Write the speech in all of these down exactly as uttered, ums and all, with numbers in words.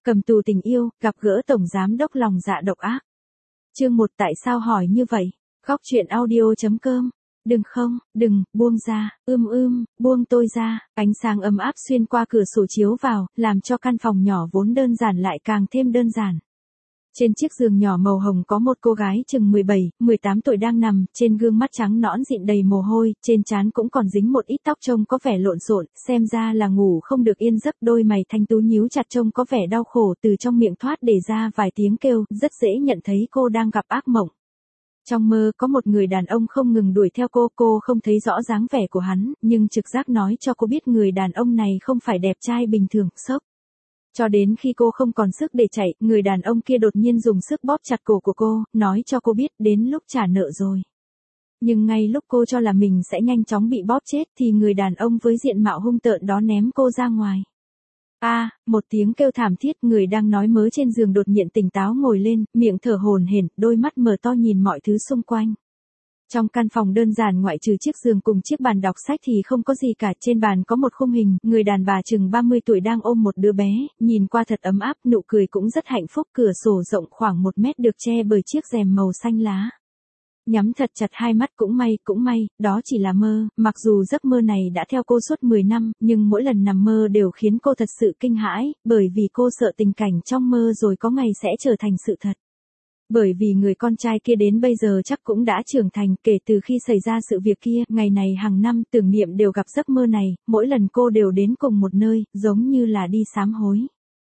Cầm tù tình yêu, gặp gỡ tổng giám đốc lòng dạ độc ác. Chương một tại sao hỏi như vậy? Góc truyện audio chấm com. Đừng không, đừng, buông ra, ưm ưm, buông tôi ra. Ánh sáng ấm áp xuyên qua cửa sổ chiếu vào, làm cho căn phòng nhỏ vốn đơn giản lại càng thêm đơn giản. Trên chiếc giường nhỏ màu hồng có một cô gái chừng mười bảy, mười tám tuổi đang nằm, trên gương mắt trắng nõn dịn đầy mồ hôi, trên trán cũng còn dính một ít tóc trông có vẻ lộn xộn, xem ra là ngủ không được yên giấc, đôi mày thanh tú nhíu chặt trông có vẻ đau khổ, từ trong miệng thoát để ra vài tiếng kêu, rất dễ nhận thấy cô đang gặp ác mộng. Trong mơ có một người đàn ông không ngừng đuổi theo cô, cô không thấy rõ dáng vẻ của hắn, nhưng trực giác nói cho cô biết người đàn ông này không phải đẹp trai bình thường, sốc. Cho đến khi cô không còn sức để chạy, người đàn ông kia đột nhiên dùng sức bóp chặt cổ của cô, nói cho cô biết đến lúc trả nợ rồi. Nhưng ngay lúc cô cho là mình sẽ nhanh chóng bị bóp chết thì người đàn ông với diện mạo hung tợn đó ném cô ra ngoài. A, à, một tiếng kêu thảm thiết, người đang nói mớ trên giường đột nhiên tỉnh táo ngồi lên, miệng thở hổn hển, đôi mắt mở to nhìn mọi thứ xung quanh. Trong căn phòng đơn giản ngoại trừ chiếc giường cùng chiếc bàn đọc sách thì không có gì cả, trên bàn có một khung hình, người đàn bà chừng ba mươi tuổi đang ôm một đứa bé, nhìn qua thật ấm áp, nụ cười cũng rất hạnh phúc, cửa sổ rộng khoảng một mét được che bởi chiếc rèm màu xanh lá. Nhắm thật chặt hai mắt, cũng may, cũng may, đó chỉ là mơ, mặc dù giấc mơ này đã theo cô suốt mười năm, nhưng mỗi lần nằm mơ đều khiến cô thật sự kinh hãi, bởi vì cô sợ tình cảnh trong mơ rồi có ngày sẽ trở thành sự thật. Bởi vì người con trai kia đến bây giờ chắc cũng đã trưởng thành, kể từ khi xảy ra sự việc kia, ngày này hàng năm Tưởng Niệm đều gặp giấc mơ này, mỗi lần cô đều đến cùng một nơi, giống như là đi sám hối.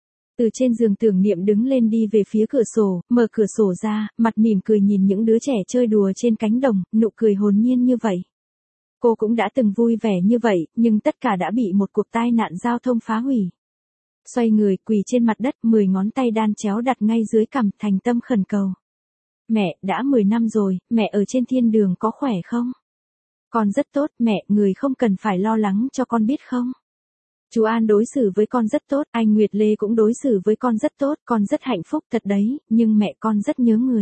Từ trên giường Tưởng Niệm đứng lên đi về phía cửa sổ, mở cửa sổ ra, mặt mỉm cười nhìn những đứa trẻ chơi đùa trên cánh đồng, nụ cười hồn nhiên như vậy. Cô cũng đã từng vui vẻ như vậy, nhưng tất cả đã bị một cuộc tai nạn giao thông phá hủy. Xoay người, quỳ trên mặt đất, mười ngón tay đan chéo đặt ngay dưới cằm, thành tâm khẩn cầu. Mẹ, đã mười năm rồi, mẹ ở trên thiên đường có khỏe không? Con rất tốt, mẹ, người không cần phải lo lắng cho con biết không? Chú An đối xử với con rất tốt, anh Nguyệt Lê cũng đối xử với con rất tốt, con rất hạnh phúc thật đấy, nhưng mẹ con rất nhớ người.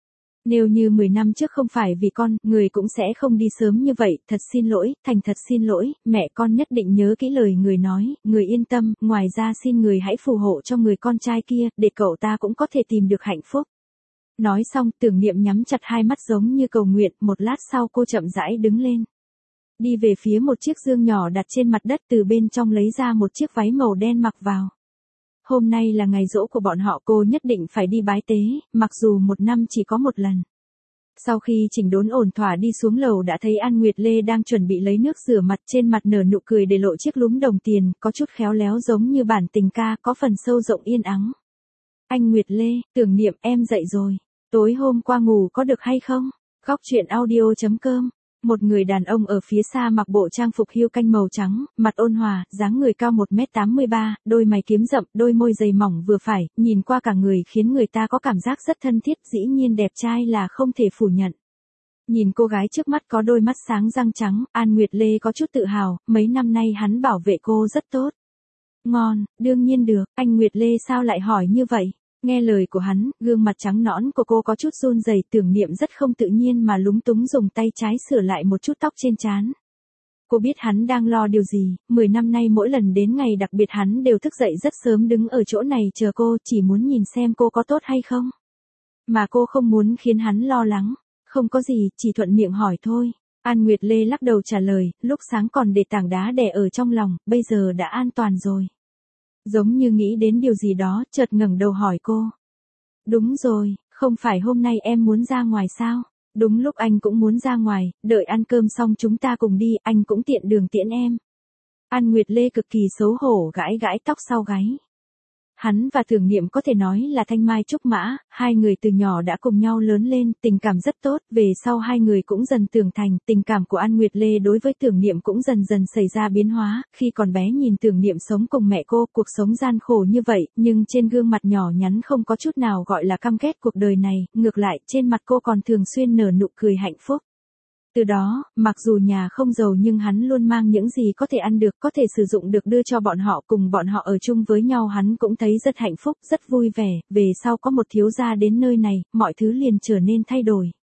Nếu như mười năm trước không phải vì con, người cũng sẽ không đi sớm như vậy, thật xin lỗi, thành thật xin lỗi, mẹ con nhất định nhớ kỹ lời người nói, người yên tâm, ngoài ra xin người hãy phù hộ cho người con trai kia, để cậu ta cũng có thể tìm được hạnh phúc. Nói xong, Tưởng Niệm nhắm chặt hai mắt giống như cầu nguyện, một lát sau cô chậm rãi đứng lên. Đi về phía một chiếc giường nhỏ đặt trên mặt đất, từ bên trong lấy ra một chiếc váy màu đen mặc vào. Hôm nay là ngày giỗ của bọn họ, cô nhất định phải đi bái tế, mặc dù một năm chỉ có một lần. Sau khi chỉnh đốn ổn thỏa đi xuống lầu đã thấy An Nguyệt Lê đang chuẩn bị lấy nước rửa mặt, trên mặt nở nụ cười để lộ chiếc lúm đồng tiền, có chút khéo léo giống như bản tình ca, có phần sâu rộng yên ắng. Anh Nguyệt Lê, Tưởng Niệm, em dậy rồi. Tối hôm qua ngủ có được hay không? Góc truyện audio chấm com. Một người đàn ông ở phía xa mặc bộ trang phục hươu canh màu trắng, mặt ôn hòa, dáng người cao một mét tám mươi ba, đôi mày kiếm rậm, đôi môi dày mỏng vừa phải, nhìn qua cả người khiến người ta có cảm giác rất thân thiết, dĩ nhiên đẹp trai là không thể phủ nhận. Nhìn cô gái trước mắt có đôi mắt sáng răng trắng, An Nguyệt Lê có chút tự hào, mấy năm nay hắn bảo vệ cô rất tốt. Ngon, đương nhiên được, anh Nguyệt Lê sao lại hỏi như vậy? Nghe lời của hắn, gương mặt trắng nõn của cô có chút run rẩy, Tưởng Niệm rất không tự nhiên mà lúng túng dùng tay trái sửa lại một chút tóc trên trán. Cô biết hắn đang lo điều gì, mười năm nay mỗi lần đến ngày đặc biệt hắn đều thức dậy rất sớm đứng ở chỗ này chờ cô, chỉ muốn nhìn xem cô có tốt hay không. Mà cô không muốn khiến hắn lo lắng, không có gì, chỉ thuận miệng hỏi thôi. An Nguyệt Lê lắc đầu trả lời, lúc sáng còn để tảng đá đè ở trong lòng, bây giờ đã an toàn rồi. Giống như nghĩ đến điều gì đó, chợt ngẩng đầu hỏi cô. Đúng rồi, không phải hôm nay em muốn ra ngoài sao? Đúng lúc anh cũng muốn ra ngoài, đợi ăn cơm xong chúng ta cùng đi, anh cũng tiện đường tiễn em. An Nguyệt Lê cực kỳ xấu hổ gãi gãi tóc sau gáy. Hắn và Tưởng Niệm có thể nói là thanh mai trúc mã, hai người từ nhỏ đã cùng nhau lớn lên, tình cảm rất tốt, về sau hai người cũng dần trưởng thành, tình cảm của An Nguyệt Lê đối với Tưởng Niệm cũng dần dần xảy ra biến hóa, khi còn bé nhìn Tưởng Niệm sống cùng mẹ cô, cuộc sống gian khổ như vậy, nhưng trên gương mặt nhỏ nhắn không có chút nào gọi là căm ghét cuộc đời này, ngược lại, trên mặt cô còn thường xuyên nở nụ cười hạnh phúc. Từ đó, mặc dù nhà không giàu nhưng hắn luôn mang những gì có thể ăn được, có thể sử dụng được đưa cho bọn họ, cùng bọn họ ở chung với nhau hắn cũng thấy rất hạnh phúc, rất vui vẻ, về sau có một thiếu gia đến nơi này, mọi thứ liền trở nên thay đổi.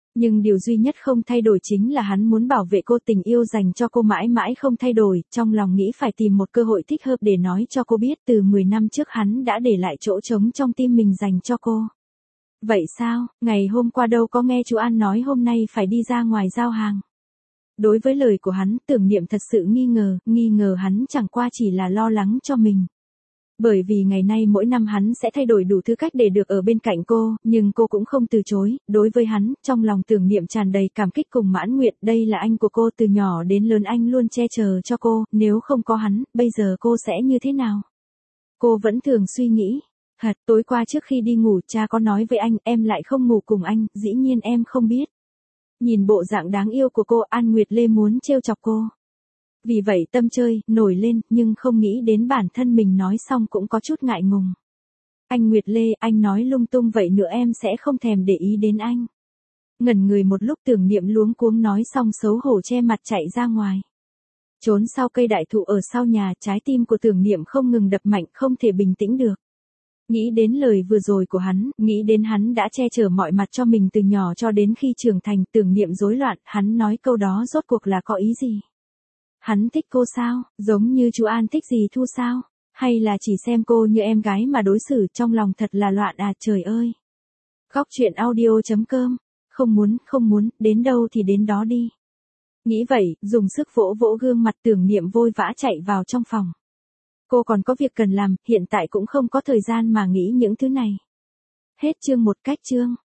Nhưng điều duy nhất không thay đổi chính là hắn muốn bảo vệ cô, tình yêu dành cho cô mãi mãi không thay đổi, trong lòng nghĩ phải tìm một cơ hội thích hợp để nói cho cô biết từ mười năm trước hắn đã để lại chỗ trống trong tim mình dành cho cô. Vậy sao, ngày hôm qua đâu có nghe chú An nói hôm nay phải đi ra ngoài giao hàng. Đối với lời của hắn, Tưởng Niệm thật sự nghi ngờ, nghi ngờ hắn chẳng qua chỉ là lo lắng cho mình. Bởi vì ngày nay mỗi năm hắn sẽ thay đổi đủ thứ cách để được ở bên cạnh cô, nhưng cô cũng không từ chối. Đối với hắn, trong lòng Tưởng Niệm tràn đầy cảm kích cùng mãn nguyện, đây là anh của cô, từ nhỏ đến lớn anh luôn che chở cho cô, nếu không có hắn, bây giờ cô sẽ như thế nào? Cô vẫn thường suy nghĩ. Hạt, tối qua trước khi đi ngủ cha có nói với anh, em lại không ngủ cùng anh, dĩ nhiên em không biết. Nhìn bộ dạng đáng yêu của cô, An Nguyệt Lê muốn trêu chọc cô. Vì vậy tâm chơi, nổi lên, nhưng không nghĩ đến bản thân mình nói xong cũng có chút ngại ngùng. Anh Nguyệt Lê, anh nói lung tung vậy nữa em sẽ không thèm để ý đến anh. Ngẩn người một lúc Tưởng Niệm luống cuống nói xong xấu hổ che mặt chạy ra ngoài. Trốn sau cây đại thụ ở sau nhà, trái tim của Tưởng Niệm không ngừng đập mạnh, không thể bình tĩnh được. Nghĩ đến lời vừa rồi của hắn, nghĩ đến hắn đã che chở mọi mặt cho mình từ nhỏ cho đến khi trưởng thành, Tưởng Niệm rối loạn, hắn nói câu đó rốt cuộc là có ý gì? Hắn thích cô sao, giống như chú An thích dì Thu sao? Hay là chỉ xem cô như em gái mà đối xử, trong lòng thật là loạn à, trời ơi. Góc truyện audio chấm com, không muốn, không muốn, đến đâu thì đến đó đi. Nghĩ vậy, dùng sức vỗ vỗ gương mặt Tưởng Niệm vội vã chạy vào trong phòng. Cô còn có việc cần làm, hiện tại cũng không có thời gian mà nghĩ những thứ này. Hết chương một cách chương.